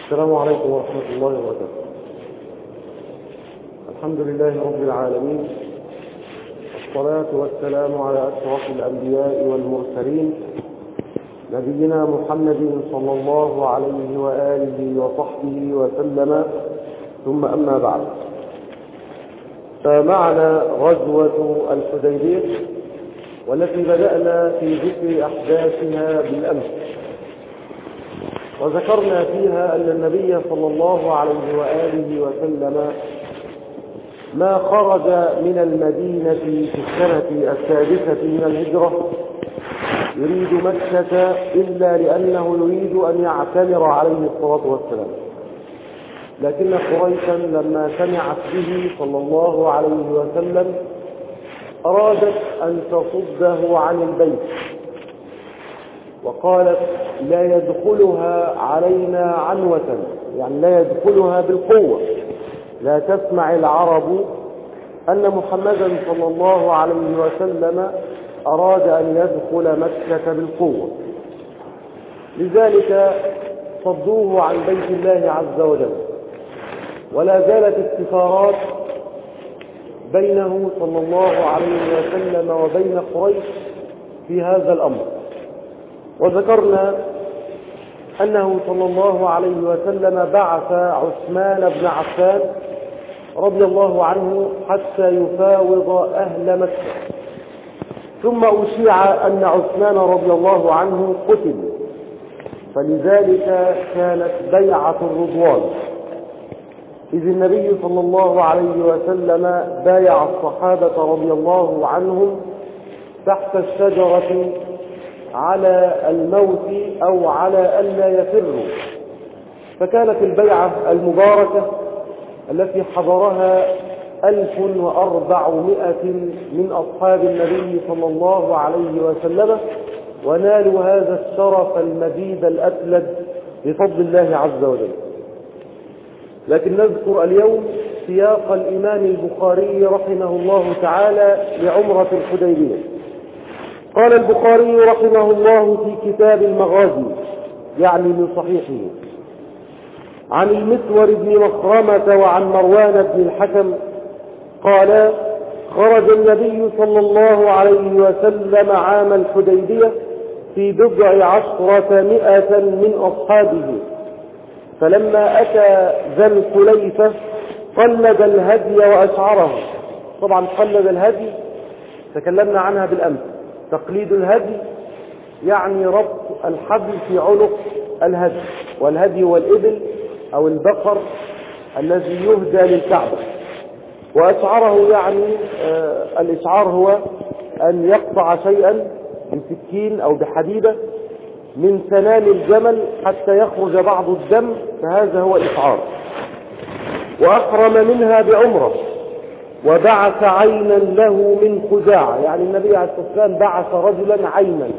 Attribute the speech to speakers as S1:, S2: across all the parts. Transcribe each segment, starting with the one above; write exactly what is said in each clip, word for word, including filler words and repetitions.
S1: السلام عليكم ورحمة الله وبركاته. الحمد لله رب العالمين، والصلاة والسلام على أشرف الأنبياء والمرسلين نبينا محمد صلى الله عليه وآله وصحبه وسلم، ثم أما بعد. فمعنا غزوة الحديبية والتي بدأنا في ذكر أحداثها بالأمس، وذكرنا فيها أن النبي صلى الله عليه وآله وسلم ما خرج من المدينة في السنة السادسة من الهجرة يريد مكة إلا لأنه يريد أن يعتمر عليه الصلاة والسلام، لكن قريشا لما سمعت به صلى الله عليه وسلم أرادت أن تصده عن البيت، وقالت لا يدخلها علينا عنوة، يعني لا يدخلها بالقوة. لا تسمع العرب أن محمدا صلى الله عليه وسلم أراد أن يدخل مكة بالقوة، لذلك صدوه عن بيت الله عز وجل. ولا زالت السفارات بينه صلى الله عليه وسلم وبين قريش في هذا الأمر. وذكرنا أنه صلى الله عليه وسلم بعث عثمان بن عفان رضي الله عنه حتى يفاوض أهل مكة، ثم أشيع أن عثمان رضي الله عنه قتل، فلذلك كانت بيعة الرضوان، إذ النبي صلى الله عليه وسلم بايع الصحابة رضي الله عنهم تحت الشجرة على الموت أو على ألا يفروا. فكانت البيعة المباركة التي حضرها ألف وأربعمائة من أصحاب النبي صلى الله عليه وسلم، ونالوا هذا الشرف المجيد الأتلد بفضل الله عز وجل. لكن نذكر اليوم سياق الإمام البخاري رحمه الله تعالى لعمرة الحديبية. قال البخاري رحمه الله في كتاب المغازي، يعني من صحيحه، عن المسور بن مخرمة وعن مروان بن الحكم قال: خرج النبي صلى الله عليه وسلم عام الحديبية في بضع عشرة مئة من أصحابه، فلما أتى ذا الحليفة قلد الهدي وأشعره. طبعا قلد الهدي تكلمنا عنها بالأمس. تقليد الهدي يعني ربط الحبل في عنق الهدي، والهدي هو الإبل أو البقر الذي يهدى للكعبة. وأشعره يعني آه الإشعار هو أن يقطع شيئا بسكين أو بحديدة من سنام الجمل حتى يخرج بعض الدم، فهذا هو الإشعار. وأحرم منها بعمرة، وبعث عينا له من خزاعة، يعني النبي عليه الصلاة والسلام بعث رجلا عينا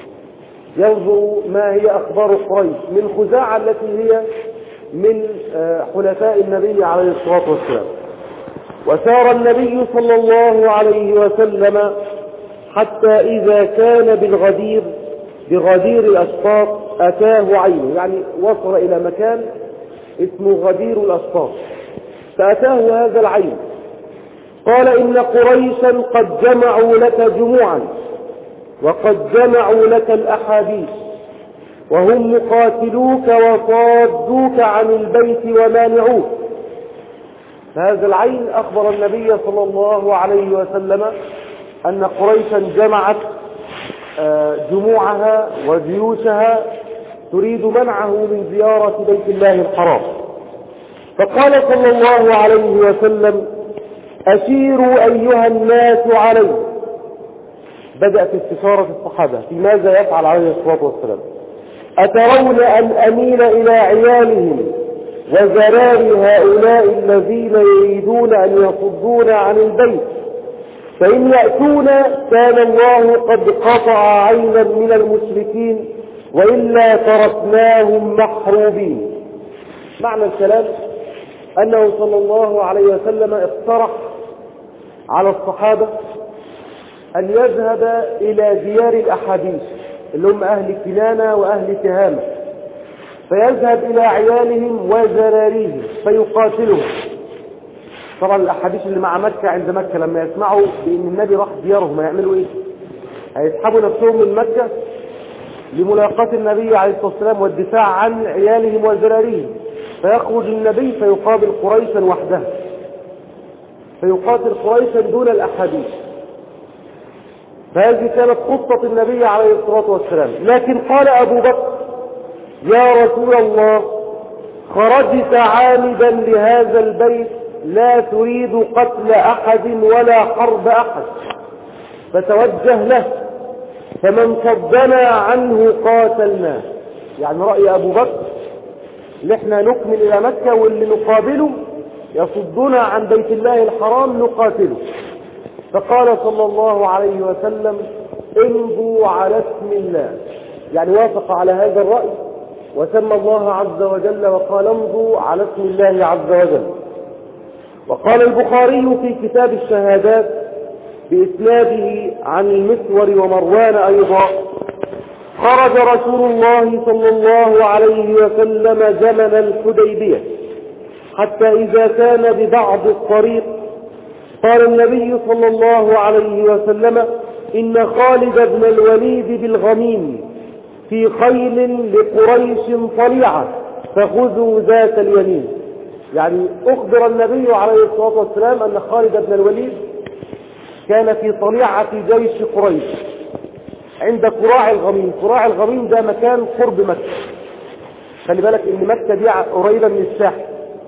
S1: ينظر ما هي أخبار قريش من خزاعة التي هي من حلفاء النبي عليه الصلاة والسلام. وسار النبي صلى الله عليه وسلم حتى إذا كان بالغدير بغدير الأشطاط أتاه عينه، يعني وصل إلى مكان اسمه غدير الأشطاط فأتاه هذا العين. قال: إن قريشا قد جمعوا لك جموعا، وقد جمعوا لك الأحاديث، وهم مقاتلوك وصادوك عن البيت ومانعوك. فهذا العين أخبر النبي صلى الله عليه وسلم أن قريشا جمعت جموعها وجيوشها تريد منعه من زيارة بيت الله الحرام. فقال صلى الله عليه وسلم: أشيروا أيها الناس عليه. بدأت استشارة الصحابة في ماذا يفعل عليه الصلاة والسلام. أترون أن أميل إلى عيالهم وزرار هؤلاء الذين يريدون أن يصدون عن البيت؟ فإن يأتونا كان الله قد قطع عينا من المشركين، وإلا تركناهم محروبين. معنى الكلام أنه صلى الله عليه وسلم اقترح على الصحابة أن يذهب إلى ديار الأحاديث اللي هم أهل كنانة وأهل تهامة، فيذهب إلى عيالهم وزراريهم فيقاتلهم. طبعا الأحاديث اللي مع مكة عند مكة لما يسمعوا بأن النبي راح ديارهم هيعملوا إيه؟ هيسحبوا نفسهم من مكة لملاقاة النبي عليه الصلاة والسلام والدفاع عن عيالهم وزراريهم، فيخرج النبي فيقابل قريشا وحده، فيقاتل قريشا دون الأحاديث. فهذه كانت خطة النبي عليه الصلاة والسلام. لكن قال أبو بكر: يا رسول الله، خرجت عامدا لهذا البيت لا تريد قتل أحد ولا حرب أحد، فتوجه له، فمن صدنا عنه قاتلناه. يعني رأي أبو بكر اللي احنا نكمل إلى مكة، واللي نقابله يصدنا عن بيت الله الحرام نقاتله. فقال صلى الله عليه وسلم: امضوا على اسم الله. يعني وافق على هذا الرأي وسمى الله عز وجل وقال: امضوا على اسم الله عز وجل. وقال البخاري في كتاب الشهادات بإسناده عن المسور ومروان أيضا: خرج رسول الله صلى الله عليه وسلم زمن الحديبية، حتى إذا كان ببعض الطريق قال النبي صلى الله عليه وسلم: إن خالد بن الوليد بالغميم في خيل لقريش طليعة فخذوا ذات اليمين. يعني أخبر النبي عليه الصلاة والسلام أن خالد بن الوليد كان في طليعة جيش قريش عند قراع الغميم. قراع الغميم ده مكان قرب مكة. خلي بالك ان مكة دي قريبة من الساحل،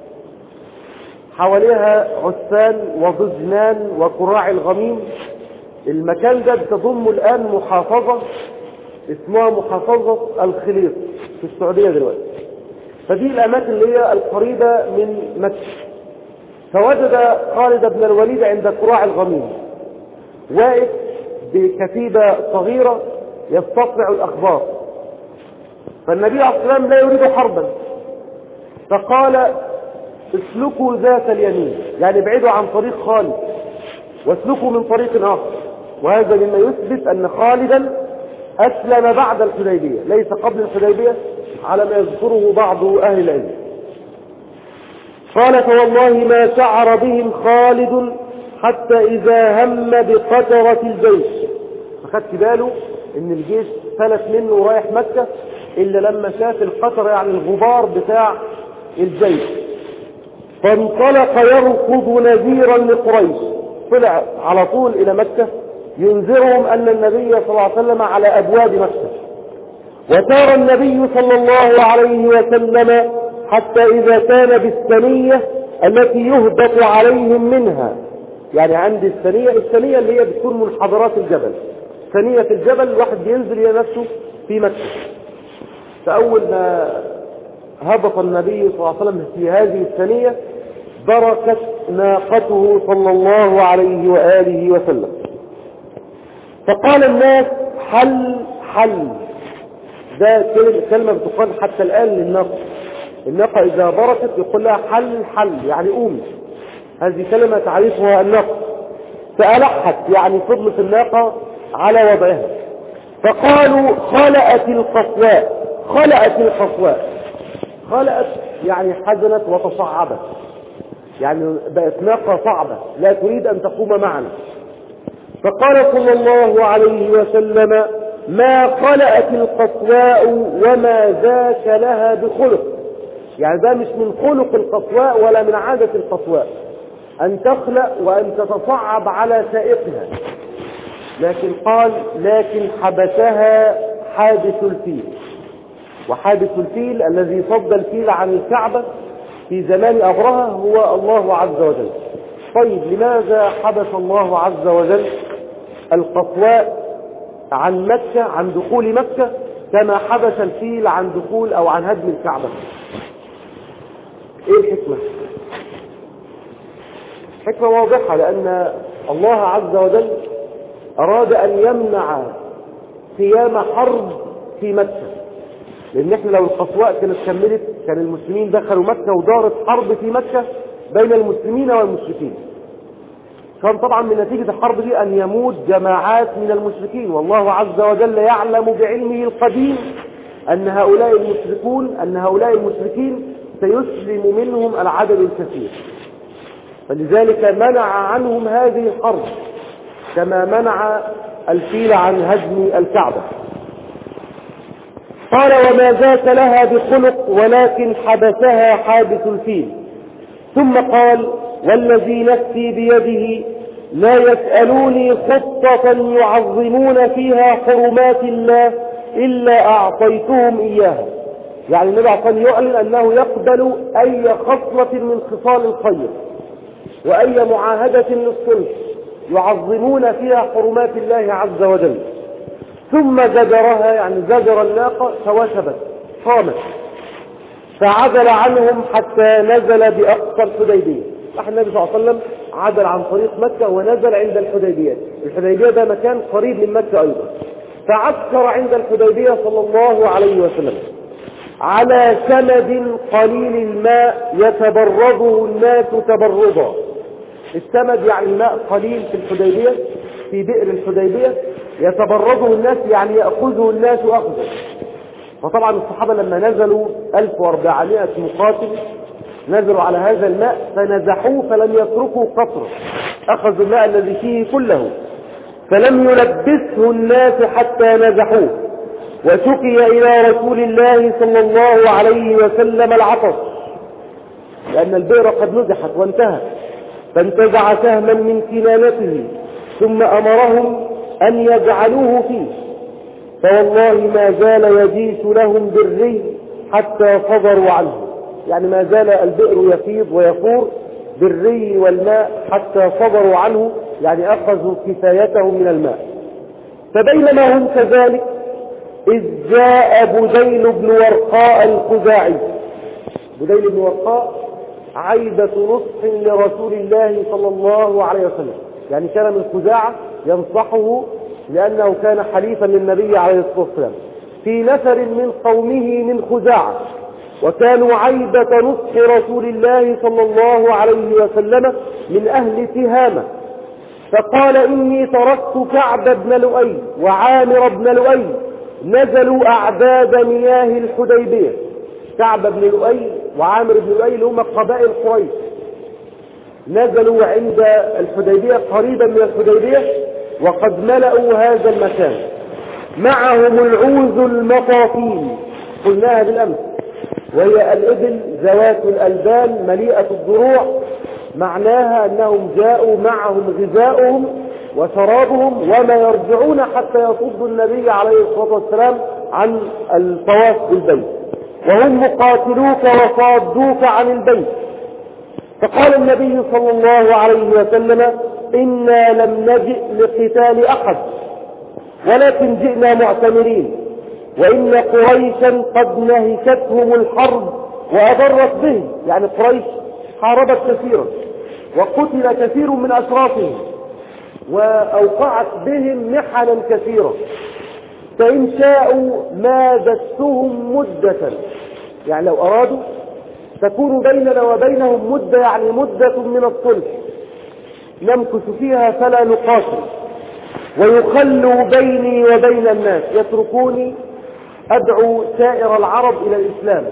S1: حواليها عسان وضجنان وقراع الغميم. المكان ده تضم الآن محافظة اسمها محافظة الخليط في السعودية دلوقتي. فدي الأماكن اللي هي القريبة من مكة. فوجد خالد بن الوليد عند قراع الغميم واقف بكتيبة صغيرة يستطلع الأخبار. فالنبي عليه الصلاة والسلام لا يريد حربا، فقال: اسلكوا ذات اليمين، يعني ابعدوا عن طريق خالد واسلكوا من طريق آخر. وهذا مما يثبت أن خالدا أسلم بعد الحديبية ليس قبل الحديبية على ما يذكره بعض أهل العلم. قال: فوالله ما شعر بهم خالد حتى إذا هم بقطرة الجيش. فخدت باله إن الجيش فلت منه ورايح مكة إلا لما شاف القطر، يعني الغبار بتاع الجيش. فانطلق يركض نذيرا لقريش، طلع على طول إلى مكة ينذرهم أن النبي صلى الله عليه وسلم على أبواب مكة. وسار النبي صلى الله عليه وسلم حتى إذا كان بالثنية التي يهبط عليهم منها. يعني عند الثنية، الثنية اللي هي بتكون منحدرات الجبل، ثنية الجبل الواحد بينزل إلى نفسه في مكة. فأول ما هبط النبي صلى الله عليه وسلم في هذه الثنية بركت ناقته صلى الله عليه وآله وسلم. فقال الناس: حل حل. ده كلمة بتقال حتى الآن للناقة. الناقة إذا بركت يقول لها حل حل، يعني قومي. هذه كلمة تعرفها الناقة. فألحت، يعني فضلت الناقة على وضعها. فقالوا: خلأت القصواء. خلأت القصواء، خلأت يعني حزنت وتصعبت، يعني بقت ناقة صعبة لا تريد أن تقوم معنا. فقال صلى الله عليه وسلم: ما خلأت القصواء وما ذاك لها بخلق. يعني ده مش من خلق القصواء ولا من عادة القصواء أن تخلأ وأن تتصعب على سائقها. لكن قال: لكن حبسها حادث الفيل. وحادث الفيل الذي صد الفيل عن الكعبة في زمان أبرهة هو الله عز وجل. طيب لماذا حبس الله عز وجل القصواء عن مكة، عن دخول مكة، كما حبس الفيل عن دخول أو عن هدم الكعبة؟ ايه الحكمة؟ حكمة واضحة، لأن الله عز وجل أراد أن يمنع قيام حرب في مكة. لأن احنا لو القصواء كانت كملت كان المسلمين دخلوا مكة ودارت حرب في مكة بين المسلمين والمشركين. كان طبعا من نتيجة الحرب دي أن يموت جماعات من المشركين، والله عز وجل يعلم بعلمه القديم أن هؤلاء المشركون أن هؤلاء المشركين سيسلم منهم العدد الكثير، فلذلك منع عنهم هذه الحرب كما منع الفيل عن هدم الكعبة. قال وما ذاك لها بخلق ولكن حبسها حابس الفيل. ثم قال والذي نفسي بيده لا يسألوني خطة يعظمون فيها حرمات الله إلا أعطيتهم إياها. يعني النبي عليه الصلاة والسلام يعلن أنه يقبل أي خصلة من خصال الخير وأي معاهدة للصلح يعظمون فيها حرمات الله عز وجل. ثم زجرها، يعني زجر الناقة فوثبت قامت، فعدل عنهم حتى نزل بأقصى الحديبية. راح النبي صلى الله عليه وسلم عدل عن طريق مكة ونزل عند الحديبية. الحديبية ده مكان قريب من مكة أيضا، فعسكر عند الحديبية صلى الله عليه وسلم على سمد قليل الماء يتبرده الناس تبردا. السمد يعني الماء قليل في الحديبية، في بئر الحديبية يتبرده الناس، يعني يأخذه الناس أخذه. فطبعا الصحابة لما نزلوا ألف وأربعمائة مقاتل نزلوا على هذا الماء فنزحوه فلم يتركوا قطره، أخذوا الماء الذي فيه كله فلم يلبسه الناس حتى نزحوه. وشكي إلى رسول الله صلى الله عليه وسلم العطش لأن البئر قد نزحت وانتهت، فانتزع سهما من كنانته ثم أمرهم أن يجعلوه فيه، فوالله ما زال يجيش لهم بالري حتى صبروا عنه. يعني ما زال البئر يفيض ويفور بالري والماء حتى صبروا عنه، يعني أخذوا كفايتهم من الماء. فبينما هم كذلك إذ جاء بديل بن ورقاء الخزاعي. بديل بن ورقاء عيبة نصح لرسول الله صلى الله عليه وسلم، يعني كان من خزاعة ينصحه لأنه كان حليفا للنبي عليه الصلاة والسلام، في نفر من قومه من خزاعة، وكانوا عيبة نصح رسول الله صلى الله عليه وسلم من أهل تهامة. فقال إني تركت كعب بن لؤي وعامر بن لؤي نزلوا أعداد مياه الحديبية. كعب بن لؤي وعامر بن لؤي هم قبائل قريش، نزلوا عند الحديبية قريبا من الحديبية وقد ملأوا هذا المكان، معهم العوز المطافين قلناها بالأمس، وهي الإبل ذوات الألبان مليئة الضروع، معناها أنهم جاءوا معهم غذاؤهم وشرابهم وما يرجعون حتى يصد النبي عليه الصلاة والسلام عن الطواف بالبيت، وهم مقاتلوك وصادوك عن البيت. فقال النبي صلى الله عليه وسلم إنا لم نجئ لقتال أحد ولكن جئنا معتمرين، وإن قريشا قد نهكتهم الحرب وأضرت بهم. يعني قريش حاربت كثيرا وقتل كثير من أشرافهم وأوقعت بهم محنا كثيرة، فإن شاءوا مادتهم مدة، يعني لو أرادوا تكون بيننا وبينهم مدة، يعني مدة من الصلح نمكث فيها فلا نقاتل، ويخلوا بيني وبين الناس، يتركوني أدعو سائر العرب إلى الإسلام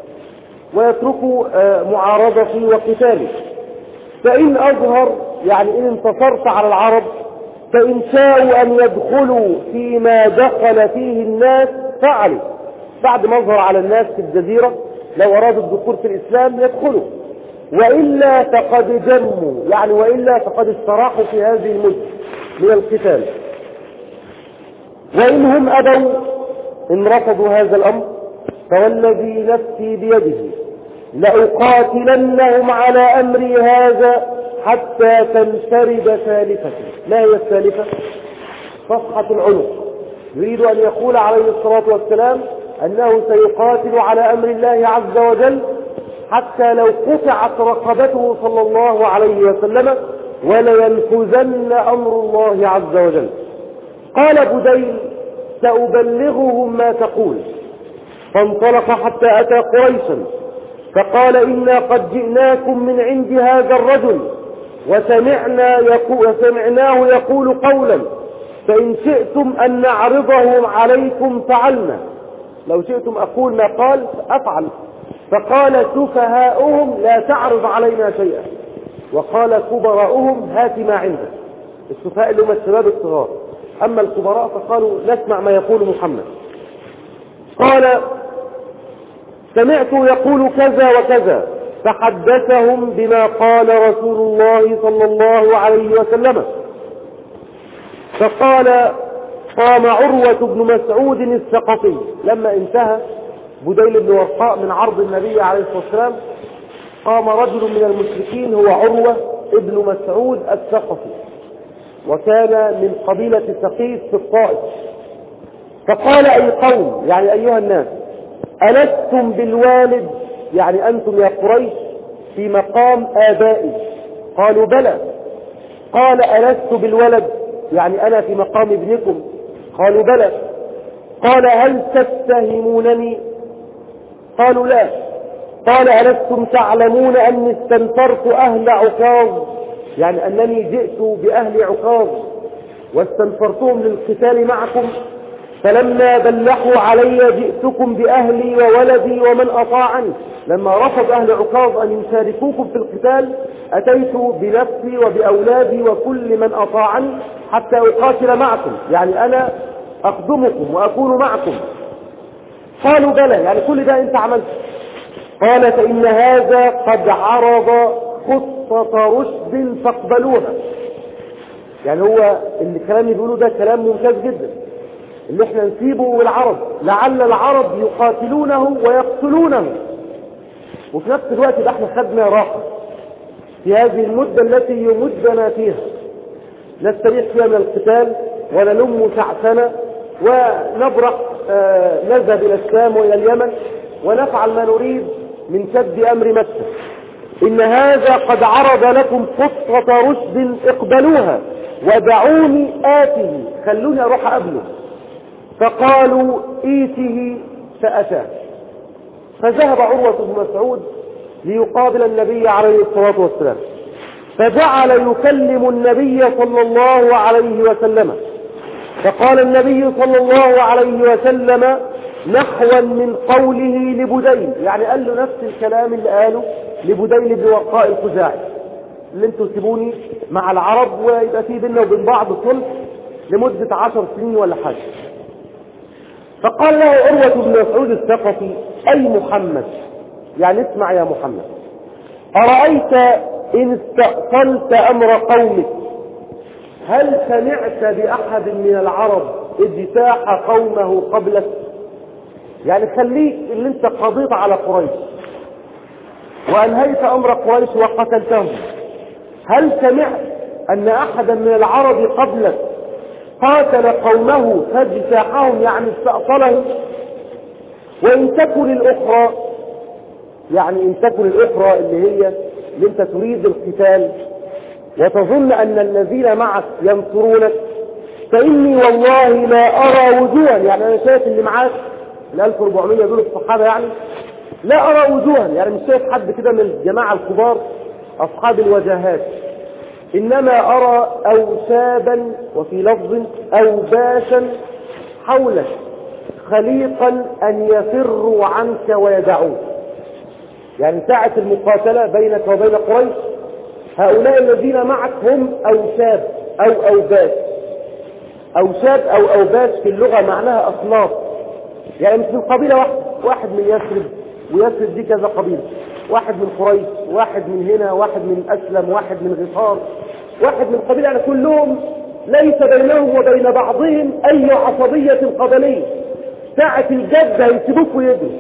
S1: ويتركوا معارضتي وقتالي، فإن أظهر يعني إن انتصرت على العرب فإن شاءوا أن يدخلوا فيما دخل فيه الناس فعلوا. بعد ما أظهر على الناس في الجزيرة لو أرادوا الدخول في الإسلام يدخلوا، وإلا فقد جموا، يعني وإلا فقد استراحوا في هذه المدة من القتال. وإن هم أبوا إن رفضوا هذا الأمر فوالذي نفسي بيده لأقاتلنهم على أمري هذا حتى تنفرد ثالثة. ما هي الثالثة؟ صفحة العنق. يريد أن يقول عليه الصلاة والسلام أنه سيقاتل على أمر الله عز وجل حتى لو قطعت رقبته صلى الله عليه وسلم ولينفذن أمر الله عز وجل. قال بديل سأبلغهم ما تقول. فانطلق حتى أتى قريشا فقال إنا قد جئناكم من عند هذا الرجل وسمعنا يقول وسمعناه يقول قولا، فإن شئتم أن نعرضه عليكم فعلنا، لو شئتم أقول ما قال أفعل. فقال سفهاؤهم لا تعرض علينا شيئا، وقال كبراؤهم هات ما عندك. السفهاء اللي هم الشباب الصغار، أما الكبراء فقالوا نسمع ما يقول محمد. قال سمعت يقول كذا وكذا، فحدثهم بما قال رسول الله صلى الله عليه وسلم. فقال قام عروة بن مسعود الثقفي. لما انتهى بديل بن ورقاء من عرض النبي عليه الصلاة والسلام، قام رجل من المشركين هو عروة ابن مسعود الثقفي، وكان من قبيلة ثقيف في الطائف. فقال أي قوم، يعني أيها الناس، ألستم بالوالد، يعني أنتم يا قريش في مقام آبائي؟ قالوا بلى. قال ألست بالولد، يعني أنا في مقام ابنكم؟ قالوا بلى. قال هل تتهمونني؟ قالوا لا. قال ألستم تعلمون أني استنفرت أهل عكاظ، يعني أنني جئت بأهل عكاظ واستنفرتهم للقتال معكم، فلما بلحوا علي جئتكم بأهلي وولدي ومن أطاعني. لما رفض أهل عكاظ أن يشاركوكم في القتال أتيت بنفسي وبأولادي وكل من أطاعني حتى أقاتل معكم، يعني أنا أخدمكم وأكون معكم. قالوا بلى، يعني كل ده أنت عملت. قال فإن هذا قد عرض خطة رشد فاقبلوها. يعني هو اللي الكلام اللي بيقوله ده كلام ممتاز جدا، اللي احنا نسيبه للعرب، لعل العرب يقاتلونه ويقتلونه، وفي نفس الوقت ده احنا خدنا راحة في هذه المدة التي يمدنا فيها، نستريح فيها من القتال ونلم شعثنا ونبرح آه نذهب إلى الشام وإلى اليمن ونفعل ما نريد من سد أمر مكة. إن هذا قد عرض لكم خطة رشد اقبلوها ودعوني آته، خلوني أروح أقبله. فقالوا إيته فأتاه. فذهب عروة بن مسعود ليقابل النبي عليه الصلاة والسلام، فجعل يكلم النبي صلى الله عليه وسلم. فقال النبي صلى الله عليه وسلم نحوا من قوله لبديل، يعني قال له نفس الكلام اللي قاله لبديل بن ورقاء الخزاعي، اللي انتوا تسيبوني مع العرب ويبقى في بيننا وبين بعض صلح لمدة عشر سنين ولا حاجة. فقال له عروة بن مسعود الثقفي أي محمد، يعني اسمع يا محمد، أرأيت إن استأصلت أمر قومك، هل سمعت بأحد من العرب اجتاح قومه قبلك؟ يعني خليك اللي انت قضيت على قريش وأنهيت أمر قريش وقتلتهم، هل سمعت أن أحدا من العرب قبلك قاتل قومه فاجتاحهم، يعني استأصلهم؟ وإن تكن الأخرى، يعني إن تكن الأخرى اللي هي اللي انت تريد القتال وتظن أن الذين معك ينصرونك، فإني والله لا أرى وجوها، يعني أنا شايف اللي معاك ال ألف وأربعمائة دول الصحابة، يعني لا أرى وجوها، يعني مش شايف حد كده من الجماعة الكبار أصحاب الوجاهات، إنما أرى أوسابا، وفي لفظ أوباشا حولك خليقا أن يفروا عنك ويدعوك. يعني ساعة المقاتلة بينك وبين قريش هؤلاء الذين معك هم أوساب أو أوباش. أوساب أو أوباش في اللغة معناها أصناف، يعني مش من قبيلة واحدة، واحد من يثرب، ويثرب دي كذا قبيلة، واحد من قريش، واحد من هنا، واحد من أسلم، واحد من غفار، واحد من قبيلة، يعني كلهم ليس بينهم وبين بعضهم أي عصبية قبلية، ساعة الجد هيسيبوك ويجروا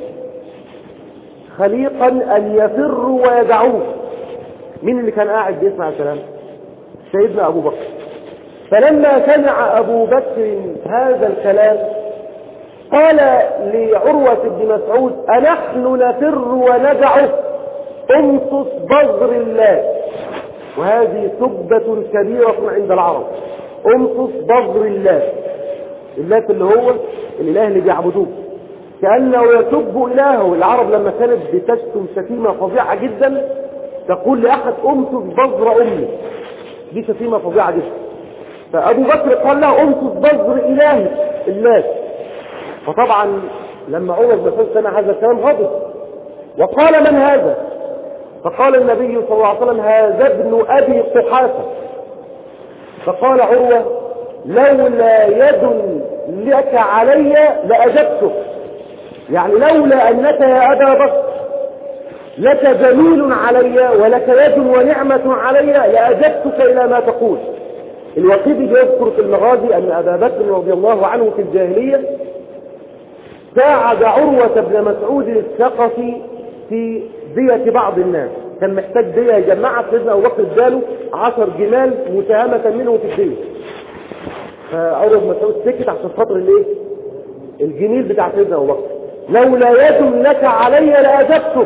S1: خليقا أن يفروا ويدعوه. مين اللي كان قاعد بيسمع الكلام؟ سيدنا أبو بكر. فلما سمع أبو بكر هذا الكلام قال لعروة بن مسعود أنحن نفر وندعه؟ امتص بذر الله. وهذه سبة كبيرة عند العرب، امتص بذر الله، الله اللي هو الإله اللي بيعبدوه، كأنه يسب إلهه. العرب لما كانت بتشتم شتيمة فظيعة جدا تقول لأحد امتص بذر أمي، دي شتيمة فظيعة جدا. فأبو بكر قال له امتص بذر إلهي الله. فطبعا لما عمر بن مسعود سمع هذا الكلام غضب وقال من هذا؟ فقال النبي صلى الله عليه وسلم هذا ابن أبي قحافة. فقال عروة لولا يد لك علي لأجبتك، يعني لولا أنك يا أبا بكر لك جميل علي ولك يد ونعمة علي لأجبتك إلى ما تقول. الوقيدي يذكر في المغازي أن أبا بكر رضي الله عنه في الجاهلية ساعد عروة بن مسعود الثقفي في دية بعض الناس، كان محتاج دية يجمعها، سيدنا أبو بكر اداله عشر جمال مساهمة منه في الدية. فعروة بن مسعود سكت عشان خاطر الايه؟ الجميل بتاع سيدنا أبو بكر. لولا يد لك علي لأجبتك.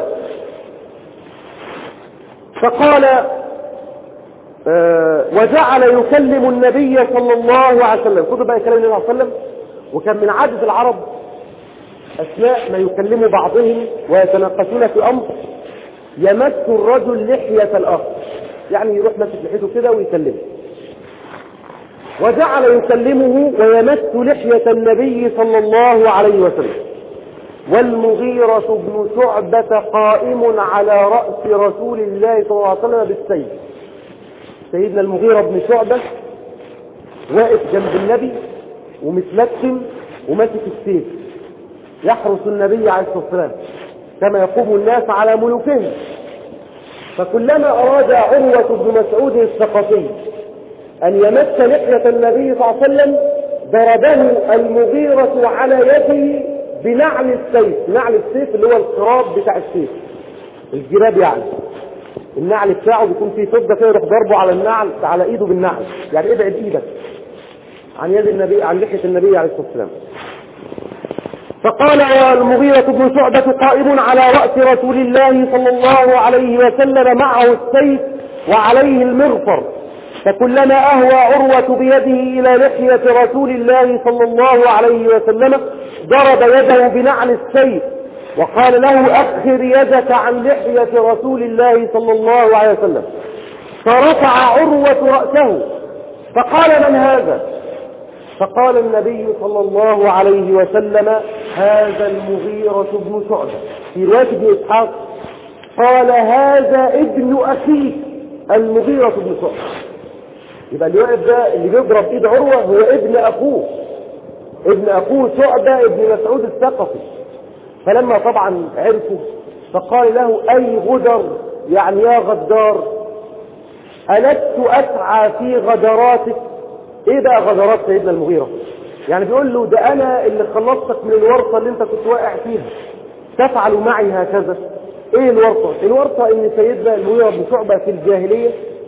S1: فقال آه وجعل يكلم النبي صلى الله عليه وسلم. خذوا بقى كلام النبي صلى الله عليه وسلم. وكان من عادة العرب أثناء ما يكلموا بعضهم ويتناقشون في أمر يمس الرجل لحية الآخر، يعني يروح ماسك لحيته كده ويكلمه. وجعل يكلمه ويمس لحية النبي صلى الله عليه وسلم، والمغيرة بن شعبة قائم على رأس رسول الله صلى الله عليه وسلم بالسيف. سيدنا المغيرة بن شعبة واقف جنب النبي ومتلكم وماسك السيف يحرس النبي عليه الصلاة والسلام كما يقوم الناس على ملوكهم. فكلما أراد عروة بن مسعود الثقفي أن يمس لحية النبي صلى الله عليه وسلم ضربه المغيرة على يده بنعل السيف. نعل السيف اللي هو القراب بتاع السيف، الجراب، يعني النعل بتاعه بيكون فيه فضة كده، يروح ضربه على النعل على ايده بالنعل، يعني ابعد ايدك عن يد النبي، عن لحية النبي عليه الصلاة والسلام. فقال المغيرة بن شعبة قائم على رأس رسول الله صلى الله عليه وسلم معه السيف وعليه المغفر، فكلما أهوى عروة بيده إلى لحية رسول الله صلى الله عليه وسلم ضرب يده بنعل السيف وقال له أخر يدك عن لحية رسول الله صلى الله عليه وسلم. فرفع عروة رأسه فقال من هذا؟ فقال النبي صلى الله عليه وسلم هذا المغيرة بن شعبة. في رواية ابن إسحاق قال هذا ابن أخيك المغيرة بن شعبة. يبقى اللي واقف ده اللي بيضرب ايد عروة هو ابن أخوه، ابن أخوه شعبة ابن مسعود الثقفي. فلما طبعا عرفوا فقال له أي غدر، يعني يا غدار، ألست أسعى في غدراتك؟ ايه بقى غدرات سيدنا المغيرة؟ يعني بيقول له ده انا اللي خلصتك من الورطة اللي انت كنت واقع فيها، تفعل معي هكذا؟ ايه الورطة؟ الورطة ان سيدنا المغيرة بن شعبة في الجاهلية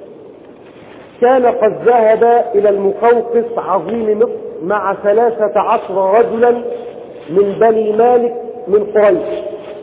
S1: كان قد ذهب الى المقوقس عظيم مصر مع ثلاثة عشر رجلا من بني مالك من قريش.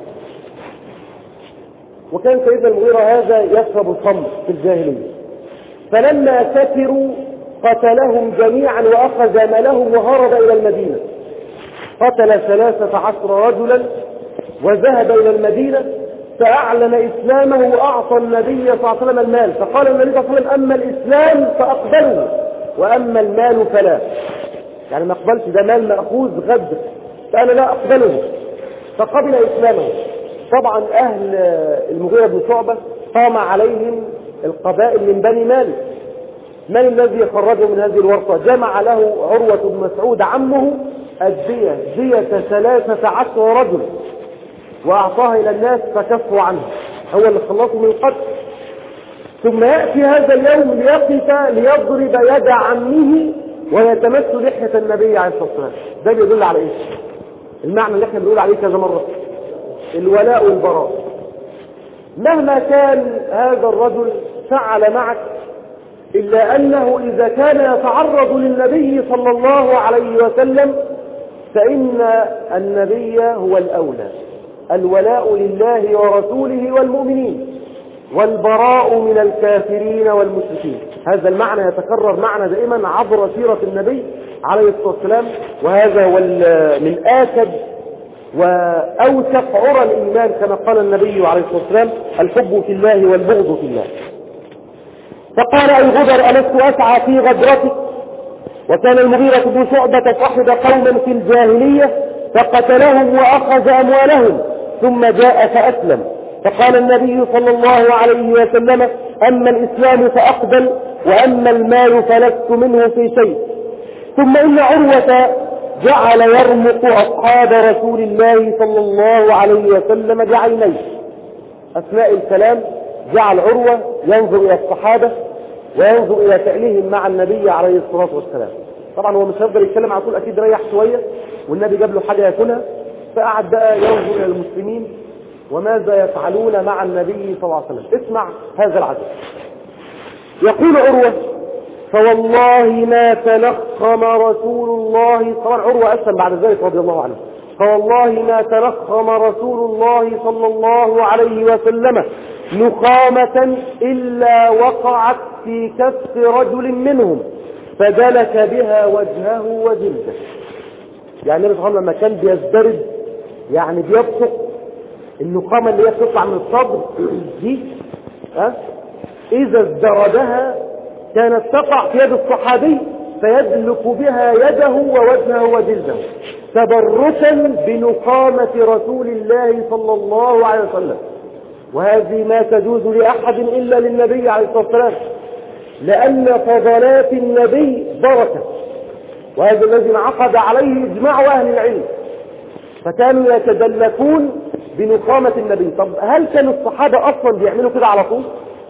S1: وكان سيدنا المغيرة هذا يشرب الخمر في الجاهلية، فلما كثروا قتلهم جميعا وأخذ مالهم وهرب إلى المدينة. قتل ثلاثة عشر رجلا وذهب إلى المدينة فأعلن إسلامه وأعطى النبي صلى الله عليه وسلم المال. فقال النبي صلى الله عليه وسلم أما الإسلام فأقبله وأما المال فلا، يعني ما أقبلش، ده مال مأخوذ غد، فأنا لا أقبله. فقبل إسلامه. طبعا أهل المغيرة بن شعبة قام عليهم القبائل من بني مالك. من الذي يخرجه من هذه الورطة؟ جمع له عروة بن مسعود عمه الدية، دية ثلاثة عشر رجل، وأعطاها إلى الناس فكفوا عنه، هو اللي خلصوا من القتل. ثم يأتي هذا اليوم ليقف ليضرب يد عمه ويتمس لحية النبي عليه الصلاة والسلام. ده بيدل على إيه؟ المعنى اللي احنا بنقول عليه كذا مرة، الولاء والبراء. مهما كان هذا الرجل فعل معك، إلا أنه إذا كان يتعرض للنبي صلى الله عليه وسلم فإن النبي هو الأولى. الولاء لله ورسوله والمؤمنين، والبراء من الكافرين والمشركين. هذا المعنى يتكرر معنا دائما عبر سيرة النبي عليه الصلاة والسلام، وهذا هو من آكد وأوثق عرى الإيمان كما قال النبي عليه الصلاة والسلام الحب في الله والبغض في الله. فقال أي غدر ألست أسعى في غدرتك؟ وكان المغيرة بن شعبة صاحب قوما في الجاهلية فقتلهم وأخذ أموالهم ثم جاء فأسلم. فقال النبي صلى الله عليه وسلم: أما الإسلام فأقبل، وأما المال فلست منه في شيء. ثم إن عروة جعل يرمق أصحاب رسول الله صلى الله عليه وسلم بعينيه. أثناء الكلام جعل عروة ينظر إلى الصحابة وينظر إلى فعلهم مع النبي عليه الصلاة والسلام. طبعا هو مش هيفضل يتكلم على طول، أكيد ريح شوية والنبي جاب له حاجة ياكلها، فقعد بقى ينظر إلى المسلمين وماذا يفعلون مع النبي صلى الله عليه وسلم. اسمع هذا العجب. يقول عروة: فوالله ما تلخم رسول الله، طبعا عروة أسلم بعد ذلك رضي الله عنه، فوالله ما تلخم رسول الله صلى الله عليه وسلم نخامة إلا وقعت في كف رجل منهم فدلك بها وجهه وجلده. يعني النبي صلى الله عليه وسلم لما كان بيزدرد، يعني بيبصق النخامة اللي هي بتطلع من الصدر دي، ها إذا ازدردها كانت تقع في يد الصحابي فيدلك بها يده ووجهه وجلده تبركا بنقامة رسول الله صلى الله عليه وسلم. وهذه ما تجوز لأحد إلا للنبي عليه الصلاة والسلام، لأن فضلات النبي بركة، وهذا الذي انعقد عليه إجماع أهل العلم، فكانوا يتدلكون بنقامة النبي. طب هل كان الصحابة أصلا بيعملوا كده على طول؟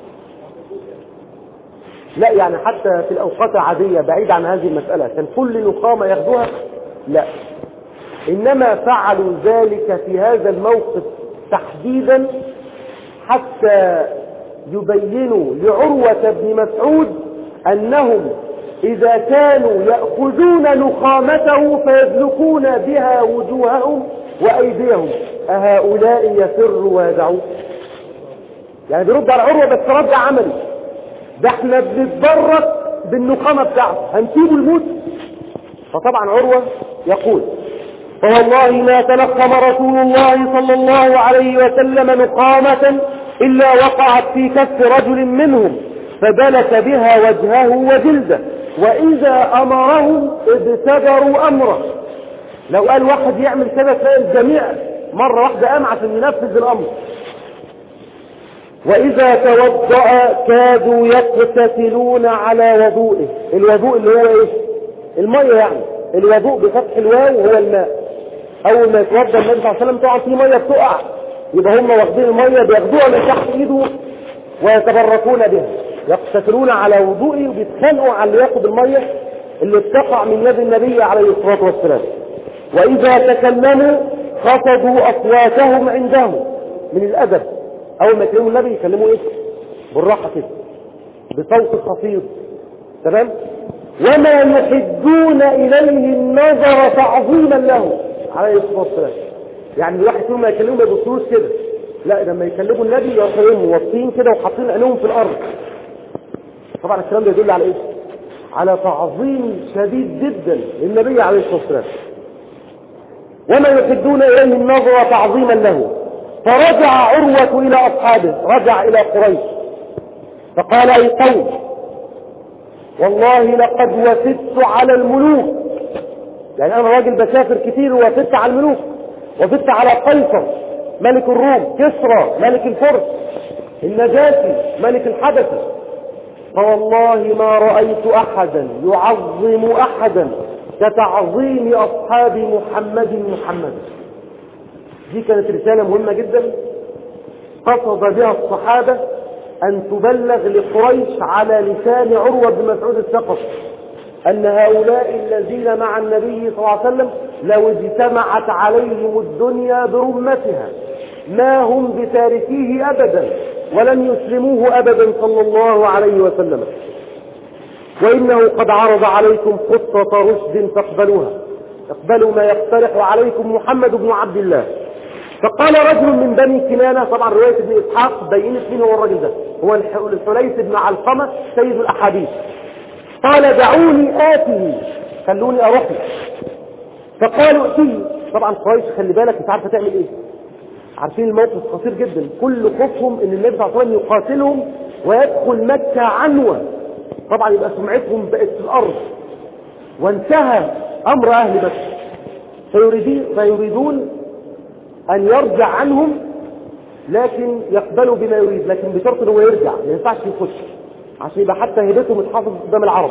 S1: لا، يعني حتى في الأوقات العادية بعيد عن هذه المسألة كان كل نقامة ياخدوها؟ لا، إنما فعلوا ذلك في هذا الموقف تحديدا حتى يبينوا لعروة بن مسعود أنهم إذا كانوا يأخذون نخامته فيدلكون بها وجوههم وأيديهم أهؤلاء يفروا ويدعوا؟ يعني بيرد على عروة بس رد عملي، ده احنا بنتبرك بالنخامة بتاعته، هنسيبه الموت؟ فطبعا عروة يقول: فوالله ما تلقم رسول الله صلى الله عليه وسلم نقامة إلا وقعت في كف رجل منهم فدلك بها وجهه وجلده، وإذا أمرهم ابتدروا أمره. لو قال واحد يعمل كذا تلاقي الجميع مرة واحدة قام عشان ينفذ الأمر. وإذا توضأ كادوا يقتتلون على وضوئه. الوضوء اللي هو إيه؟ المية، يعني الوضوء بفتح الواو هو الماء. أول ما يتوضأ النبي صلى الله عليه وسلم طبعا في مية بتقع، يبقى هم واخدين المية بياخدوها من تحت إيده ويتبركون بها، يقتتلون على وضوئه وبيتخانقوا على اللي ياخد المية اللي بتقع من يد النبي عليه الصلاة والسلام. وإذا تكلموا خفضوا أصواتهم عنده من الأدب، أول ما يكلموا النبي يكلموا إيه؟ بالراحة كده بصوت خفيض، تمام؟ وما يحدون إليه النظر تعظيما له عليه الصلاة والسلام. يعني الواحد كل ما يكلموا ما يبصوش كده، لا لما يكلموا النبي يرفعهم واطين كده وحاطين عينهم في الأرض. طبعا الكلام ده يدل على إيه؟ على تعظيم شديد جدا للنبي عليه الصلاة والسلام. وما يحدون إليه النظر تعظيما له. فرجع عروة إلى أصحابه، رجع إلى قريش فقال: أي قوم، والله لقد وفدت على الملوك. يعني أنا راجل بسافر كتير ووفدت على الملوك، وفدت على قيصر ملك الروم، كسرى ملك الفرس، النجاشي ملك الحبشة، فوالله ما رأيت أحدا يعظم أحدا كتعظيم أصحاب محمد محمد. دي كانت رسالة مهمة جدا قصد بها الصحابة أن تبلغ لقريش على لسان عروة بن مسعود الثقفي أن هؤلاء الذين مع النبي صلى الله عليه وسلم لو اجتمعت عليهم الدنيا برمتها ما هم بتاركيه أبدا ولن يسلموه أبدا صلى الله عليه وسلم، وإنه قد عرض عليكم خطة رشد فاقبلوها، اقبلوا ما يقترح عليكم محمد بن عبد الله. فقال رجل من بني كنانة، طبعا رواية ابن إسحاق بينت مين هو الرجل ده، هو الحليث بن علقمة سيد الأحاديث. قال: دعوني آتيه، خلوني أروح. فقالوا: ائتيه. طبعا قريش خلي بالك مش عارفة تعمل ايه، عارفين الموقف خطير جدا، كل خوفهم ان النبي صلى الله عليه وسلم يقاتلهم ويدخل مكة عنوة، طبعا يبقى سمعتهم بقت في الأرض وانتهى أمر أهل مكة. فيريدون أن يرجع عنهم، لكن يقبلوا بما يريد، لكن بشرط أنه يرجع، ما ينفعش يخش عشان يبقى حتى هيبتهم متحافظ قدام العرب.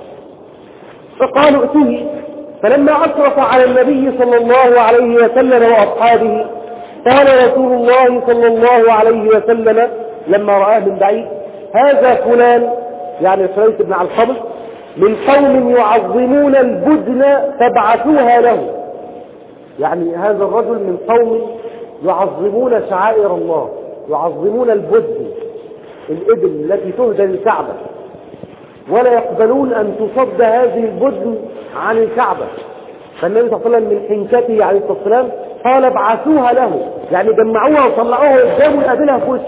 S1: فقالوا ائتيه. فلما أشرف على النبي صلى الله عليه وسلم وأصحابه قال رسول الله صلى الله عليه وسلم لما رآه من بعيد: هذا فلان، يعني الحريث بن علقمة، من قوم يعظمون البدن فابعثوها له. يعني هذا الرجل من قوم يعظمون شعائر الله، يعظمون البدن، الإبل التي تهدى للكعبة، ولا يقبلون أن تصد هذه البدن عن الكعبة. فالنبي صلى الله عليه وسلم من حنكته عليه الصلاة والسلام قال: ابعثوها له، يعني جمعوها وطلعوها قدامه يقابلها في وشه.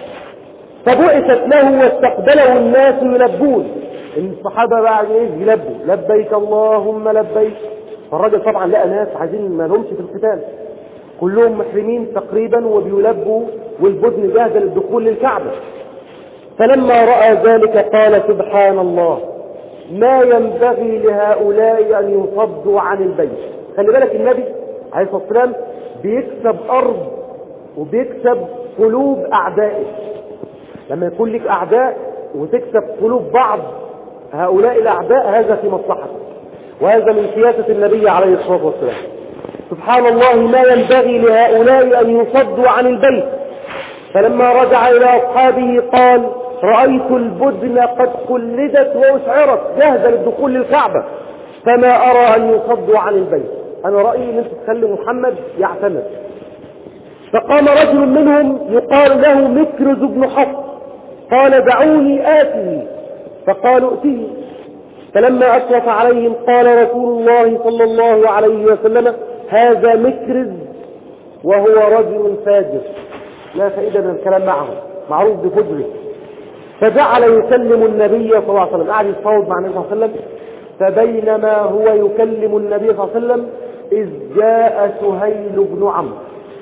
S1: فبعثت له واستقبله الناس يلبون. الصحابة بعد ايه يلبوا: لبيك اللهم لبيك. فالراجل طبعا لقى ناس عايزين ما لهمش في القتال، كلهم محرمين تقريبا وبيلبوا، والبدن جاهزة للدخول للكعبة. فلما رأى ذلك قال: سبحان الله، ما ينبغي لهؤلاء أن يصدوا عن البيت. خلي بالك النبي عليه الصلاة والسلام بيكسب أرض وبيكسب قلوب أعدائه. لما يكون لك أعداء وتكسب قلوب بعض هؤلاء الأعداء، هذا في مصلحته، وهذا من سياسة النبي عليه الصلاة والسلام. سبحان الله، ما ينبغي لهؤلاء أن يصدوا عن البيت. فلما رجع إلى أصحابه قال: رأيت البدن قد قلدت وأشعرت جاهزة للدخول للكعبة، فما أرى أن يصدوا عن البيت. أنا رأيي أن أنت تخلي محمد يعتمد. فقام رجل منهم يقال له مكرز بن حفص قال: دعوني آتيه. فقالوا: ائتيه. فلما أشرف عليهم قال رسول الله صلى الله عليه وسلم: هذا مكرز وهو رجل فاجر، لا فائدة من الكلام معه، معروف بفجره. فجعل يكلم النبي صلى الله عليه وسلم، قاعد يتفاوض مع النبي صلى الله عليه وسلم. فبينما هو يكلم النبي صلى الله عليه وسلم إذ جاء سهيل بن عمرو.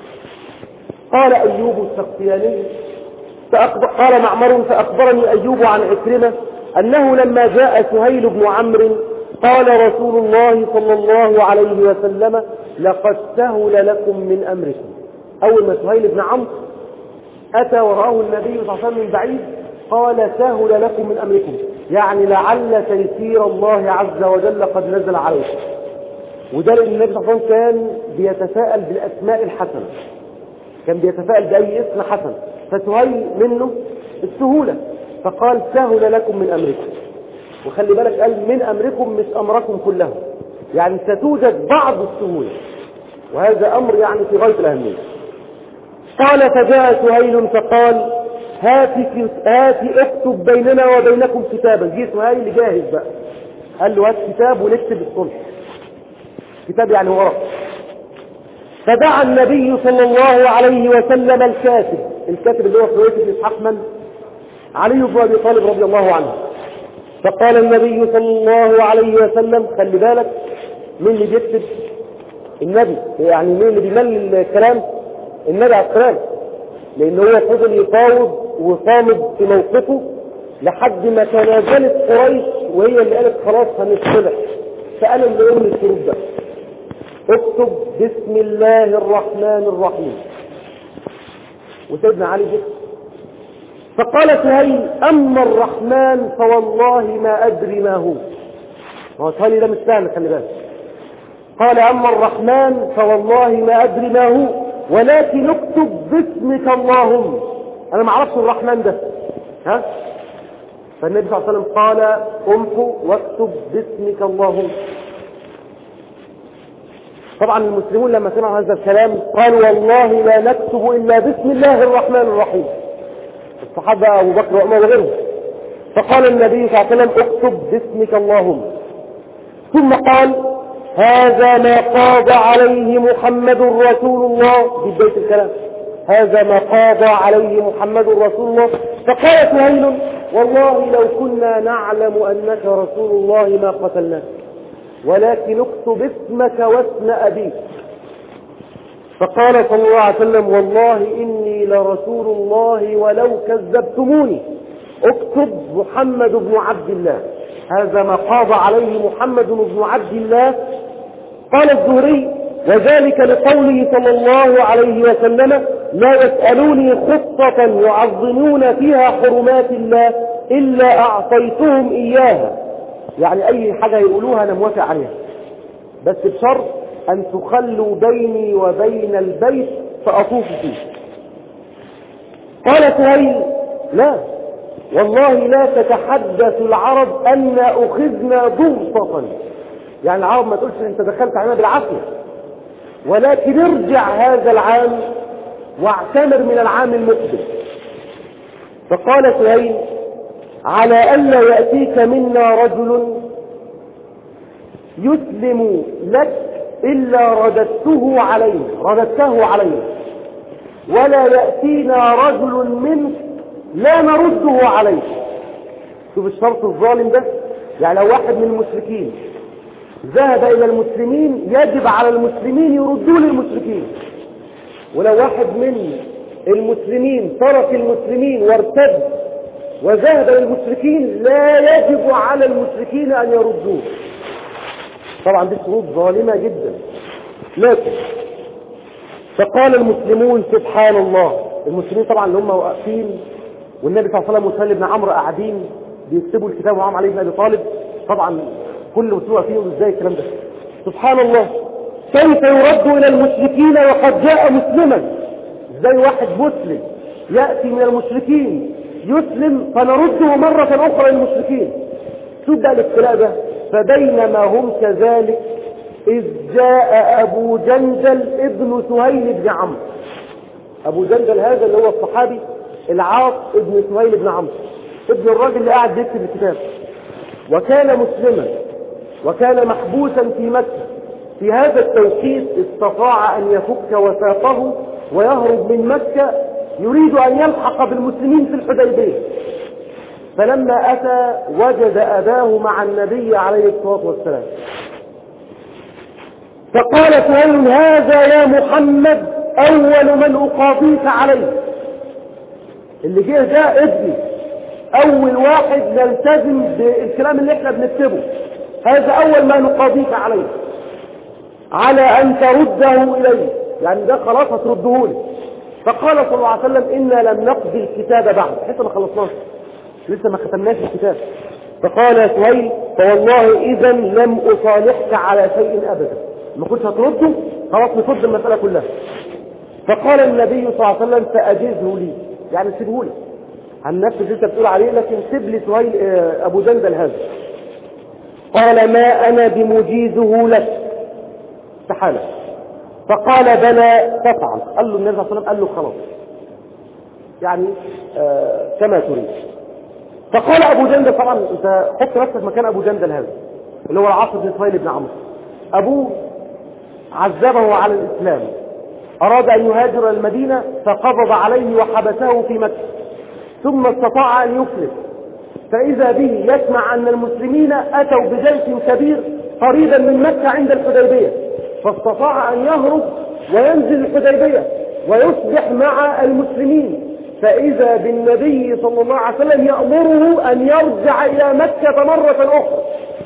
S1: قال أيوب السختياني: قال معمر: فأخبرني أيوب عن عكرمة أنه لما جاء سهيل بن عمرو قال رسول الله صلى الله عليه وسلم: لقد سهل لكم من أمركم. أول ما سهيل بن عمرو أتى ورآه النبي صلى الله عليه وسلم من بعيد قال: سهل لكم من أمركم، يعني لعل تيسير الله عز وجل قد نزل عليكم. وده لأن النبي صلى الله عليه وسلم كان بيتساءل بالأسماء الحسنة، كان بيتساءل بأي اسم حسن، فسهيل منه السهولة، فقال: سهل لكم من أمركم. وخلي بالك قال من أمركم مش أمركم كله، يعني ستوجد بعض السهولة، وهذا أمر يعني في غاية الأهمية. قال: فجاء سهيل فقال: هاتي هاتي اكتب بيننا وبينكم كتابا. جه سهيل جاهز بقى، قال له: هات كتاب ونكتب الصلح. كتاب يعني ورق. فدعا النبي صلى الله عليه وسلم الكاتب، الكاتب اللي هو حويت بن اسحاق من؟ علي بن ابي طالب رضي الله عنه. فقال النبي صلى الله عليه وسلم: خلي بالك مين اللي بيكتب؟ النبي، يعني مين اللي بيمل الكلام؟ النبي عليه السلام، لان هو فضل يفاوض وصامد في موقفه لحد ما تنازلت قريش وهي اللي قالت خلاص هنصلح. فقال اللي يقول الشروط ده: اكتب بسم الله الرحمن الرحيم. وسيدنا علي جدا. فقال سهيل: اما الرحمن فوالله ما ادري ما هو. هو سهيل ده مش سهل، خلي بالك. قال: اما الرحمن فوالله ما ادري ما هو، ولكن اكتب باسمك اللهم. انا ما اعرفش الرحمن ده، ها؟ فالنبي صلى الله عليه وسلم قال: امحو واكتب باسمك اللهم. طبعا المسلمون لما سمعوا هذا الكلام قالوا: والله لا نكتب الا بسم الله الرحمن الرحيم. الصحابه ابو بكر وعمر وغيرهم. فقال النبي صلى الله عليه وسلم: اكتب باسمك اللهم. ثم قال: هذا ما قاضى عليه محمد رسول الله. في بداية الكلام: هذا ما قاضى عليه محمد رسول الله. فقال سهيل: والله لو كنا نعلم أنك رسول الله ما قتلناك، ولكن اكتب اسمك واسم أبيك. فقال صلى الله عليه وسلم: والله إني لرسول الله ولو كذبتموني، اكتب محمد بن عبد الله. هذا ما قاضى عليه محمد بن عبد الله. قال الزهري: وذلك لقوله صلى الله عليه وسلم: لا يسألوني خطة يعظمون فيها حرمات الله إلا أعطيتهم إياها. يعني أي حاجة يقولوها أنا موافق عليها، بس بشرط أن تخلوا بيني وبين البيت فأطوف فيه. قال سهيل: لا والله لا تتحدث العرب أن أخذنا ضغطة، يعني العرب ما تقولش أنت دخلت علينا بالعافية، ولكن ارجع هذا العام واعتمر من العام المقبل. فقال سهيل: على ألا يأتيك منا رجل يسلم لك إلا رددته عليه رددته عليه ولا يأتينا رجل منك لا نرده عليه. شوف الشرط الظالم ده، يعني لو واحد من المشركين ذهب إلى المسلمين يجب على المسلمين يردوا للمشركين، ولو واحد من المسلمين ترك المسلمين وارتد وذهب للمشركين لا يجب على المشركين أن يردوه. طبعا دي شروط ظالمة جدا. لكن فقال المسلمون: سبحان الله. المسلمين طبعا اللي هم واقفين والنبي صلى الله عليه وسلم وسهيل بن عمرو قاعدين بيكتبوا الكتاب ومعهم علي بن ابي طالب، طبعا كل مسلم واقفين ازاي الكلام ده؟ سبحان الله، كيف يرد الى المشركين وقد جاء مسلما؟ ازاي واحد مسلم ياتي من المشركين يسلم فنرده مرة اخرى للمشركين؟ شوف ده الابتلاء ده. فبينما هم كذلك إذ جاء أبو جندل ابن سهيل بن عمرو. أبو جندل هذا اللي هو الصحابي العاص ابن سهيل بن عمرو، ابن الراجل اللي قاعد يكتب الكتاب، وكان مسلما وكان محبوسا في مكة. في هذا التوقيت استطاع أن يفك وثاقه ويهرب من مكة، يريد أن يلحق بالمسلمين في الحديبية. فلما أتى وجد أباه مع النبي عليه الصلاة والسلام، فقال سهيل: هذا يا محمد أول من أقاضيك عليه. اللي جه ده ابني، أول واحد نلتزم بالكلام اللي احنا بنكتبه، هذا أول ما نقاضيك عليه، على أن ترده إليه، يعني ده خلاص هترده لي. فقال صلى الله عليه وسلم: إنا لم نقضي الكتاب بعد، حتى ما خلصناش، لسه ما ختمناش الكتاب. فقال سهيل: فوالله إذا لم أصالحك على شيء أبدا، ما كنتش هترده، خلاص نفض المسألة كلها. فقال النبي صلى الله عليه وسلم: فأجزه لي، يعني سيبه لي عن نفس اللي انت بتقول عليه، لكن سيب لي سهيل أبو جندل هذا. قال: ما أنا بمجيزه لك، استحالة. فقال: بلى تفعل. قال له النبي صلى الله عليه وسلم، قال له خلاص، يعني آه كما تريد. فقال أبو جندل، طبعا انت حط نفسك مكان أبو جندل هذا اللي هو العاص بن سهيل بن عمرو، أبوه عذبه على الإسلام، أراد أن يهاجر المدينة فقبض عليه وحبسه في مكة، ثم استطاع أن يفلت، فإذا به يسمع أن المسلمين أتوا بجيش كبير قريبا من مكة عند الحديبية، فاستطاع أن يهرب وينزل الحديبية ويصبح مع المسلمين، فإذا بالنبي صلى الله عليه وسلم يأمره أن يرجع إلى مكة مرة أخرى.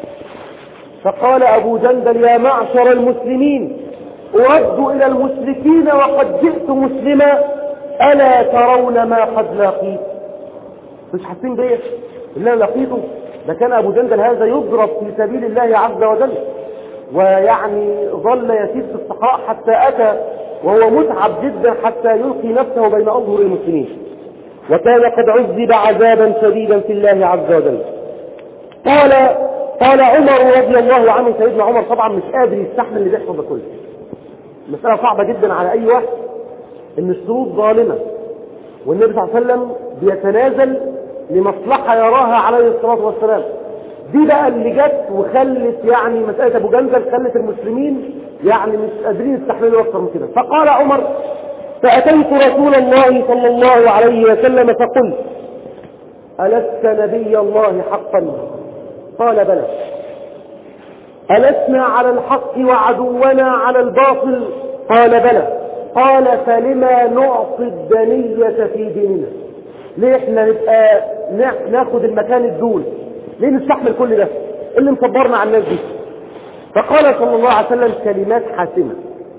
S1: فقال أبو جندل: يا معشر المسلمين، أرد إلى المشركين وقد جئت مسلما، ألا ترون ما قد لاقيت؟ مش حاسين بيه اللي أنا لقيته؟ ده كان أبو جندل هذا يضرب في سبيل الله عز وجل، ويعني ظل يسير في الصحراء حتى أتى وهو متعب جدا حتى يلقي نفسه بين أظهر المسلمين، وكان قد عذب عذابا شديدا في الله عز وجل. قال قال عمر رضي الله عنه، سيدنا عمر طبعا مش قادر يستحمل اللي بيحصل ده كله، مسألة صعبة جدا على أي واحد، إن الشروط ظالمة والنبي صلى الله عليه وسلم بيتنازل لمصلحة يراها عليه الصلاة والسلام. دي بقى اللي جت وخلت يعني مسألة أبو جندل خلت المسلمين يعني مش قادرين يستحملوا أكثر من كده. فقال عمر: فأتيت رسول الله صلى الله عليه وسلم فقلت: ألست نبي الله حقا؟ قال: بلى. ألسنا على الحق وعدونا على الباطل؟ قال: بلى. قال: فلما نعطي الدنية في ديننا؟ ليه احنا نبقى ناخد المكان الدول؟ ليه نستحمل كل ده اللي مصبرنا على الناس دي؟ فقال صلى الله عليه وسلم كلمات حاسمة،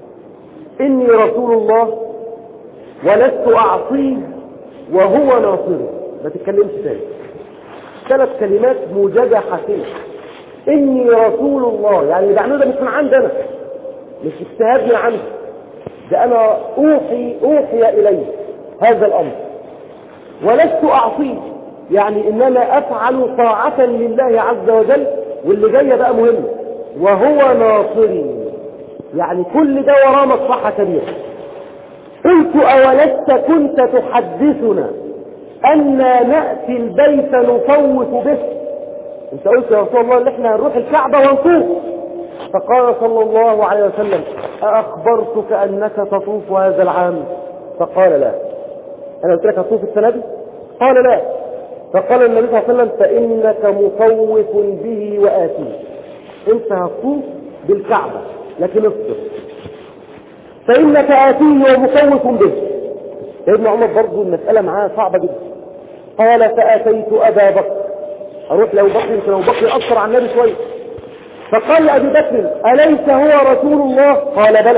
S1: إني رسول الله ولست أعصيه وهو ناصري. ما تتكلمش تاني. ثلاث كلمات موجزة حسنة. إني رسول الله، يعني اللي بعمله ده مش من عندي أنا، مش اجتهاد من عندي، ده أنا أوحي أوحي إلي هذا الأمر. ولست أعصيه، يعني إنما أفعل طاعة لله عز وجل، واللي جاي بقى مهم. وهو ناصري، يعني كل ده وراه مصلحة كبيرة. قلت أولست كنت تحدثنا أننا نأتي البيت نطوف به؟ انت قلت يا رسول الله ان احنا هنروح الكعبة ونطوف. فقال صلى الله عليه وسلم أخبرتك أنك تطوف هذا العام؟ فقال لا. أنا قلت لك هتطوف السنة دي؟ قال لا. فقال النبي صلى الله عليه وسلم فإنك مطوف به وآتيه، انت هتطوف بالكعبة لكن اصبر، فإنك آتيه ومطوف به. ابن عمر برضه المسألة معاه صعبة جدا. قال فأتيت أبا بكر، أروح لأبو بكر، يمكن أبو بكر أكثر عن النبي شوية. فقال لأبي بكر أليس هو رسول الله؟ قال بلى.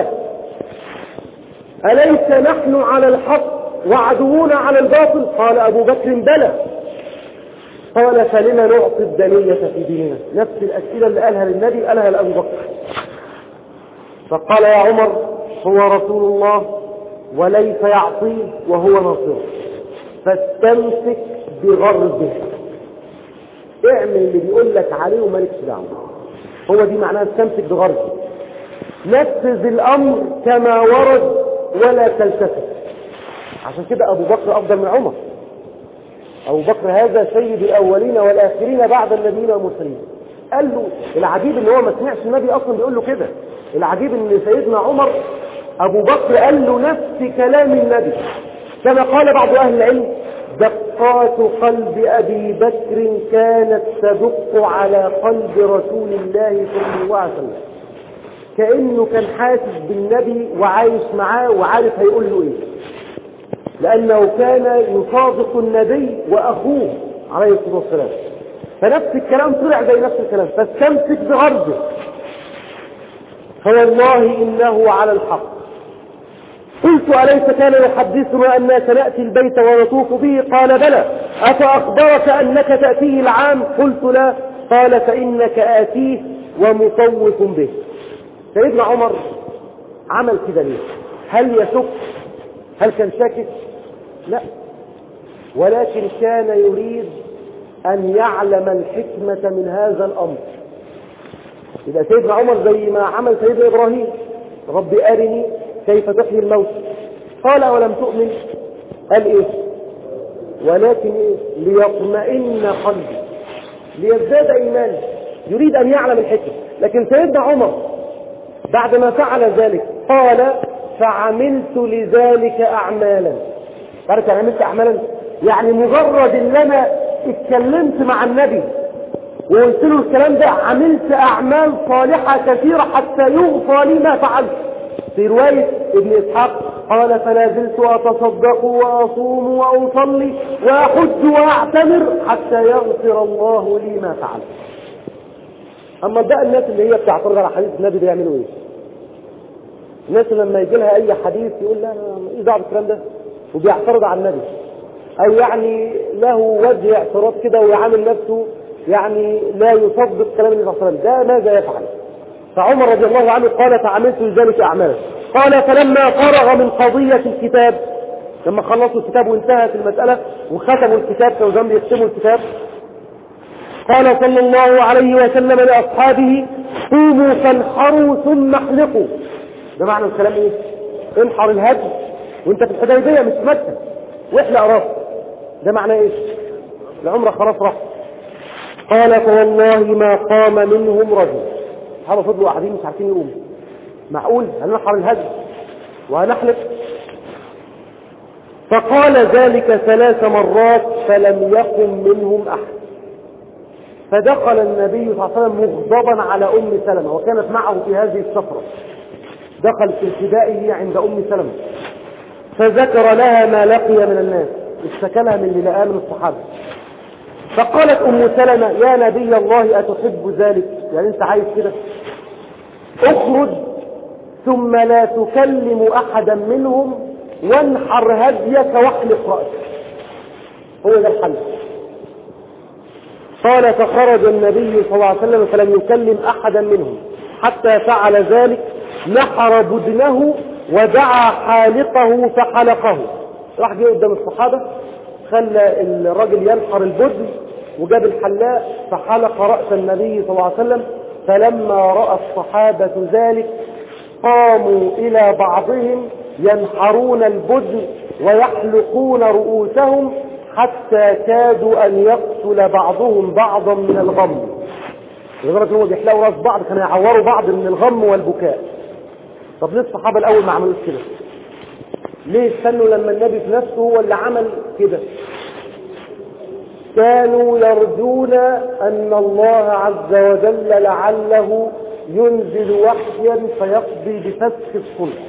S1: أليس نحن على الحق وعدونا على الباطل؟ قال أبو بكر بلى. قال فلما نعطي الدنية في ديننا؟ نفس الأسئلة اللي قالها للنبي قالها لأبو بكر. فقال يا عمر هو رسول الله وليس يعصيه وهو ناصره، فاستمسك بغربه، اعمل اللي بيقول لك عليه ومالكش دعوه. هو دي معناها استمسك بغربه، نفذ الامر كما ورد ولا تلتفت. عشان كده ابو بكر افضل من عمر. ابو بكر هذا سيد الاولين والاخرين بعد النبيين والمرسلين. قال له العجيب ان هو ما سمعش النبي اصلا بيقول له كده. العجيب ان سيدنا عمر ابو بكر قال له نفس كلام النبي، كما قال بعض اهل العلم دقات قلب ابي بكر كانت تدق على قلب رسول الله صلى الله عليه وسلم، كانه كان حاسس بالنبي وعايش معاه وعارف هيقول له ايه، لانه كان يصادق النبي واخوه عليه الصلاه والسلام. فنفس الكلام طلع زي نفس الكلام، فاستمسك بغربه، فوالله انه على الحق. قلت أليس كان يحدثنا أننا سنأتي البيت ونطوف به؟ قال بلى. أفأخبرك أنك تأتيه العام؟ قلت لا. قال فإنك آتيه ومطوف به. سيدنا عمر عمل كده ليه؟ هل يشك؟ هل كان شاكك؟ لا، ولكن كان يريد أن يعلم الحكمة من هذا الأمر. إذا سيدنا عمر زي ما عمل سيدنا إبراهيم، رب أرني كيف تحيي الموت. قال ولم تؤمن؟ قال ايه؟ ولكن ايه؟ ليطمئن قلبي، ليزداد ايماني. يريد ان يعلم الحكمة. لكن سيدنا عمر بعد ما فعل ذلك قال فعملت لذلك اعمالا. عارف يعني عملت اعمالا؟ يعني مجرد ان انا اتكلمت مع النبي وقلت له الكلام ده عملت اعمال صالحة كثيرة حتى يغفى لي ما فعلت. في رواية ابن إسحاق قال فلا زلت أتصدق وأصوم وأصلي وأحج وأعتمر حتى يغفر الله لي ما فعلت. أما بقى الناس اللي هي بتعترض على حديث النبي ده يعملوا إيه؟ الناس لما يجي لها أي حديث يقول لا إيه دعوة بالكلام ده، وبيعترض على النبي، أو يعني له وجه اعتراض كده ويعامل نفسه يعني لا يصدق كلام النبي صلى الله عليه وسلم، ده ماذا يفعل؟ فعمر رضي الله عنه قال فعملت لذلك أعمالا. قال فلما فرغ من قضية الكتاب، لما خلصوا الكتاب وانتهت المسألة وختموا الكتاب، كانوا زمان يختموا الكتاب، قال صلى الله عليه وسلم لأصحابه قوموا فانحروا ثم احلقوا. ده معنى الكلام ايه؟ انحر الهدي وانت في الحديبية مش في مكة، واحلق راسك. ده معنى ايه؟ العمرة خلاص راح. قال فوالله ما قام منهم رجل. هذا فضلوا قاعدين مش عارفين يقوموا. معقول هننحر الهدي وهنحلق؟ فقال ذلك ثلاث مرات فلم يقم منهم احد. فدخل النبي صلى الله عليه وسلم مغضبا على ام سلمة، وكانت معه في هذه السفرة. دخل في ارتدائه عند ام سلمة فذكر لها ما لقي من الناس، اشتكى لها من اللي لقاه من الصحابة. فقالت ام سلمة يا نبي الله اتحب ذلك؟ يعني انت عايز كده؟ اخرج ثم لا تكلم أحدا منهم وانحر هديك واحلق رأسك. هو ده الحل. قال فخرج النبي صلى الله عليه وسلم فلم يكلم أحدا منهم حتى فعل ذلك، نحر بدنه ودعا حالقه فحلقه. راح جه قدام الصحابة، خلى الرجل ينحر البدن وجاب الحلاق فحلق رأس النبي صلى الله عليه وسلم. فلما رأى الصحابة ذلك قاموا إلى بعضهم ينحرون البدن ويحلقون رؤوسهم حتى كادوا أن يقتل بعضهم بعضا من الغم. لدرجة انهم بيحلقوا راس بعض كانوا يعوروا بعض من الغم والبكاء. طب ليه الصحابة الأول ما عملوش كده؟ ليه استنوا لما النبي في نفسه هو اللي عمل كده؟ كانوا يرجون أن الله عز وجل لعله ينزل وحيا فيقضي بفسخ الصلح.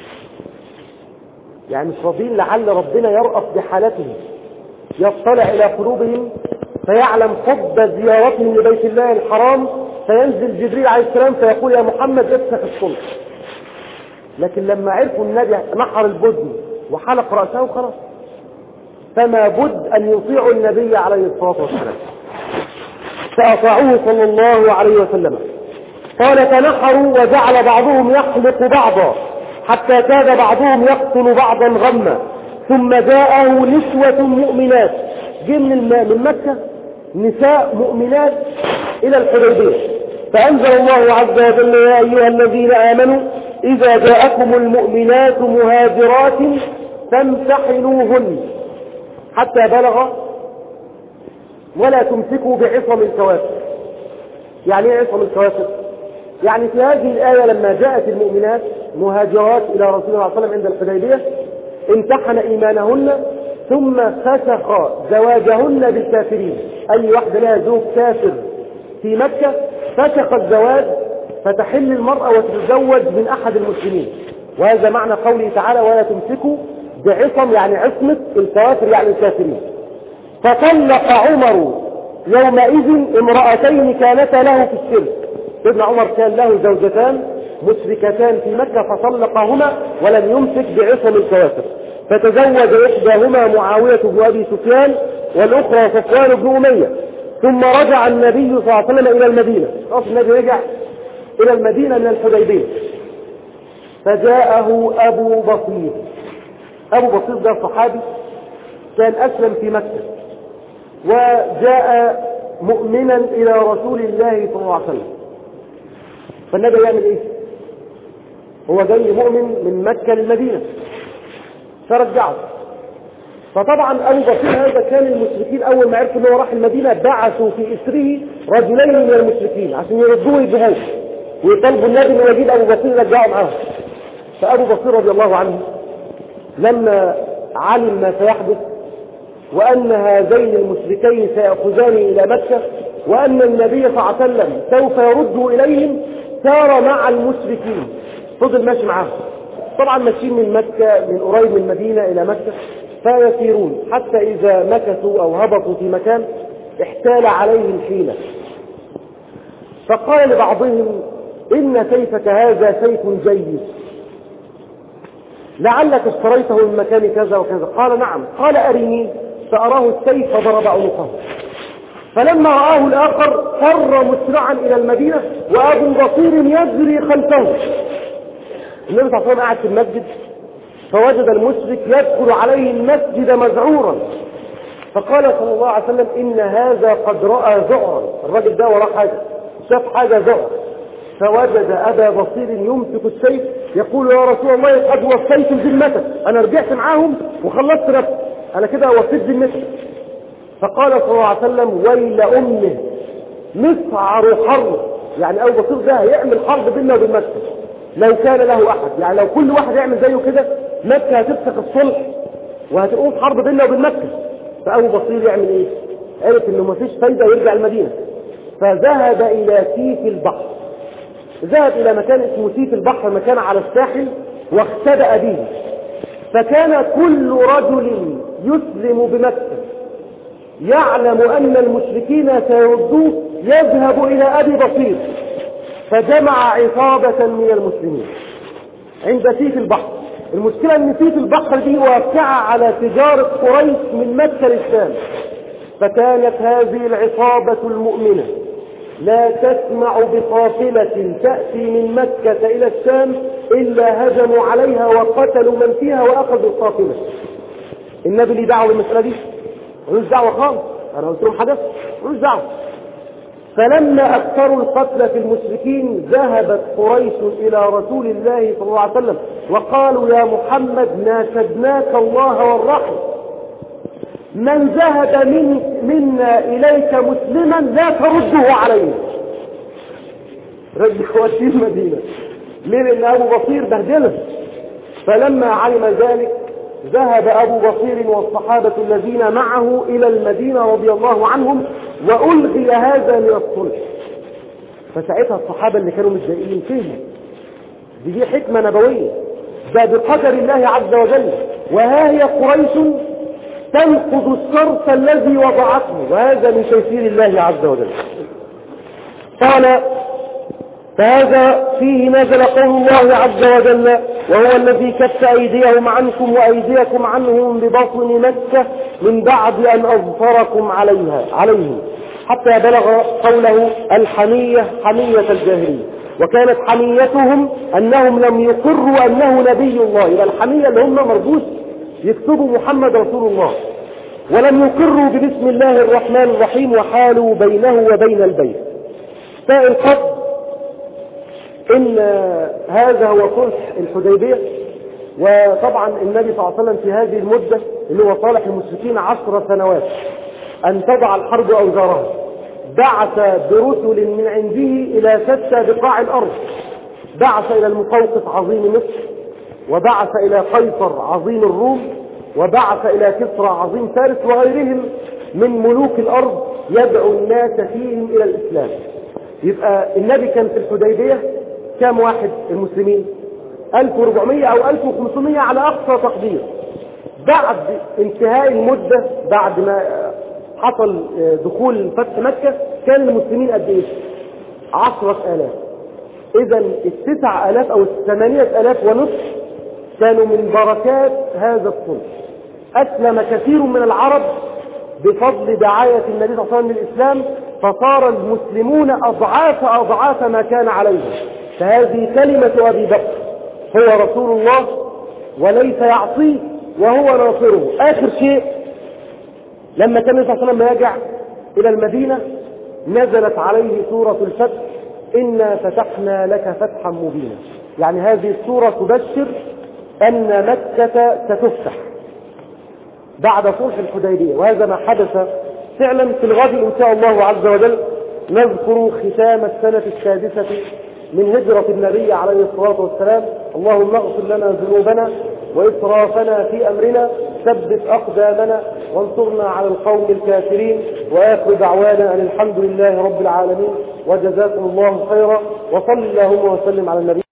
S1: يعني مش راضين لعل ربنا يرأف بحالتهم، يطلع إلى قلوبهم فيعلم حب زيارتهم لبيت الله الحرام، فينزل جبريل عليه السلام فيقول يا محمد افسخ الصلح. لكن لما عرفوا النبي نحر البدن وحلق رأسه خلاص، فما بد أن يطيعوا النبي عليه الصلاة والسلام، فأطاعوه صلى الله عليه وسلم. قال فنحروا وجعل بعضهم يحلق بعضا حتى كاد بعضهم يقتل بعضا غما. ثم جاءه نسوة مؤمنات، جه من من مكة نساء مؤمنات إلى الحديبية، فأنزل الله عز وجل يا أيها الذين آمنوا إذا جاءكم المؤمنات مهاجرات فامتحنوهن حتى بلغ ولا تمسكوا بعصم الكوافر. يعني ايه عصم الكوافر؟ يعني في هذه الآية لما جاءت المؤمنات مهاجرات إلى رسول الله صلى الله عليه وسلم عند الحديبية امتحن إيمانهن ثم فسخ زواجهن بالكافرين. أي واحدة لها زوج كافر في مكة فسخ الزواج فتحل المرأة وتتزوج من أحد المسلمين. وهذا معنى قوله تعالى ولا تمسكوا بعصم، يعني عصمة الكوافر يعني الكافرين. فطلق عمر يومئذ امرأتين كانتا له في الشرك. ابن عمر كان له زوجتان مشركتان في مكة فطلقهما ولم يمسك بعصم الكوافر، فتزوج إحداهما معاوية بن أبي سفيان والأخرى صفوان بن أمية. ثم رجع النبي صلى الله عليه وسلم إلى المدينة. أصل النبي رجع إلى المدينة من الحديبية، فجاءه أبو بصير. أبو بصير ده صحابي كان أسلم في مكة وجاء مؤمنا إلى رسول الله صلى الله عليه وسلم. فالنبي يعمل إيه؟ هو جاي مؤمن من مكة للمدينة فرجعه. فطبعا أبو بصير هذا كان المشركين أول ما عرفوا أنه راح المدينة بعثوا في إسره رجلين من المشركين عشان يردوه يجيبوه ويطلبوا النبي أنه يجيب أبو بصير يرجعه معاه. فأبو بصير رضي الله عنه لما علم ما سيحدث وأن هذين المشركين سيأخذان إلى مكة وأن النبي صلى الله عليه وسلم سوف يرده إليهم سار مع المشركين، فضل ماشي معهم. طبعا ماشيين من مكة من قريب من المدينة إلى مكة فيسيرون حتى إذا مكثوا أو هبطوا في مكان احتال عليهم حيلة، فقال لبعضهم إن سيفك هذا سيف جيد لعلك اشتريته من مكان كذا وكذا. قال نعم. قال أرني، فأراه السيف فضرب عنقه. فلما رآه الآخر فر مسرعا إلى المدينة وأبو بصير يجري خلفه. النبي صلى الله عليه وسلم قاعد في المسجد فوجد المشرك يدخل عليه المسجد مذعورا، فقال صلى الله عليه وسلم إن هذا قد رأى ذعرا. الراجل ده وراه حاجة، شاف حاجة ذعر. فوجد أبا بصير يمسك السيف يقول يا رسول الله قد وفيت ذمتك، أنا رجعت معاهم وخلصت نفسي، أنا كده وفيت ذمتك. فقال صلى الله عليه وسلم ويل أمه مسعر حرب، يعني أبو بصير ده هيعمل حرب بيننا وبين مكة لو كان له أحد. يعني لو كل واحد يعمل زيه كده مكة هتفسخ الصلح وهتقوم حرب بيننا وبين مكة. فأبو بصير يعمل إيه؟ عرف إنه مفيش فايدة ويرجع المدينة، فذهب إلى سيف البحر. ذهب إلى مكان اسمه سيف البحر، مكان على الساحل، واختبأ به. فكان كل رجل يسلم بمكة يعلم أن المشركين سيردوه يذهب إلى أبي بصير، فجمع عصابة من المسلمين عند سيف البحر. المشكلة ان سيف البحر دي واقعة على تجارة قريش من مكة للشام، فكانت هذه العصابة المؤمنة لا تسمع بقافلة تأتي من مكة إلى الشام إلا هجموا عليها وقتلوا من فيها وأخذوا القافلة. النبي ليه دعوة بالمسألة دي؟ ملوش دعوة خالص، أنا قلت لهم حدث ملوش دعوة. فلما أكثروا القتل في المشركين ذهبت قريش إلى رسول الله صلى الله عليه وسلم وقالوا يا محمد ناشدناك الله والرحم، من ذهب من منا إليك مسلما لا ترده علينا. رد خواتي المدينة ليه؟ لأن أبو بصير بهدله. فلما علم ذلك ذهب أبو بصير والصحابة الذين معه إلى المدينة رضي الله عنهم وألغي هذا من الصلح. فساعتها الصحابة اللي كانوا متضايقين فهموا دي, دي حكمة نبوية، ده بقدر الله عز وجل، وها هي قريش تنقض الشرط الذي وضعته، وهذا من تيسير الله عز وجل. قال فهذا فيه نزل قول الله عز وجل وهو الذي كف أيديهم عنكم وأيديكم عنهم ببطن مكة من بعد أن أظفركم عليها عليهم حتى بلغ قوله الحمية حمية الجاهلية. وكانت حميتهم أنهم لم يقروا أنه نبي الله، يبقى الحمية اللي هم مربوط يكتبوا محمد رسول الله، ولم يقروا ببسم الله الرحمن الرحيم وحالوا بينه وبين البيت. فالقصد إن هذا هو صلح الحديبية. وطبعا النبي صلى الله عليه وسلم في هذه المدة اللي هو صالح المشركين عشر سنوات أن تضع الحرب أوزارها، بعث برسل من عنده إلى شتى بقاع الأرض، بعث إلى المقوقس عظيم مصر، وبعث إلى قيصر عظيم الروم، وبعث إلى كسرى عظيم فارس وغيرهم من ملوك الأرض يدعو الناس فيهم إلى الإسلام. يبقى النبي كان في الحديبية كام واحد المسلمين؟ ألف وأربعمائة أو ألف وخمسمائة على أقصى تقدير. بعد انتهاء المدة، بعد ما حصل دخول فتح مكة، كان المسلمين قد ايه؟ عشرة آلاف. إذا التسع آلاف أو الثمانية آلاف ونصف كانوا من بركات هذا الصلح. أسلم كثير من العرب بفضل دعاية النبي صلى الله عليه وسلم للإسلام، فصار المسلمون أضعاف أضعاف ما كان عليه. فهذه كلمة أبي بكر، هو رسول الله وليس يعصيه وهو ناصره. آخر شيء لما كان النبي صلى الله عليه وسلم يرجع إلى المدينة نزلت عليه سورة الفتح إنا فتحنا لك فتحا مبينا. يعني هذه السورة تبشر أن مكة ستفتح بعد صلح الحديبية، وهذا ما حدث فعلا. في الغد إن شاء الله عز وجل نذكر ختام السنة السادسة من هجرة النبي عليه الصلاة والسلام. اللهم اغفر لنا ذنوبنا وإسرافنا في أمرنا، ثبت أقدامنا وانصرنا على القوم الكافرين. وآخر دعوانا أن الحمد لله رب العالمين، وجزاكم الله خيرا، وصل اللهم وسلم على النبي.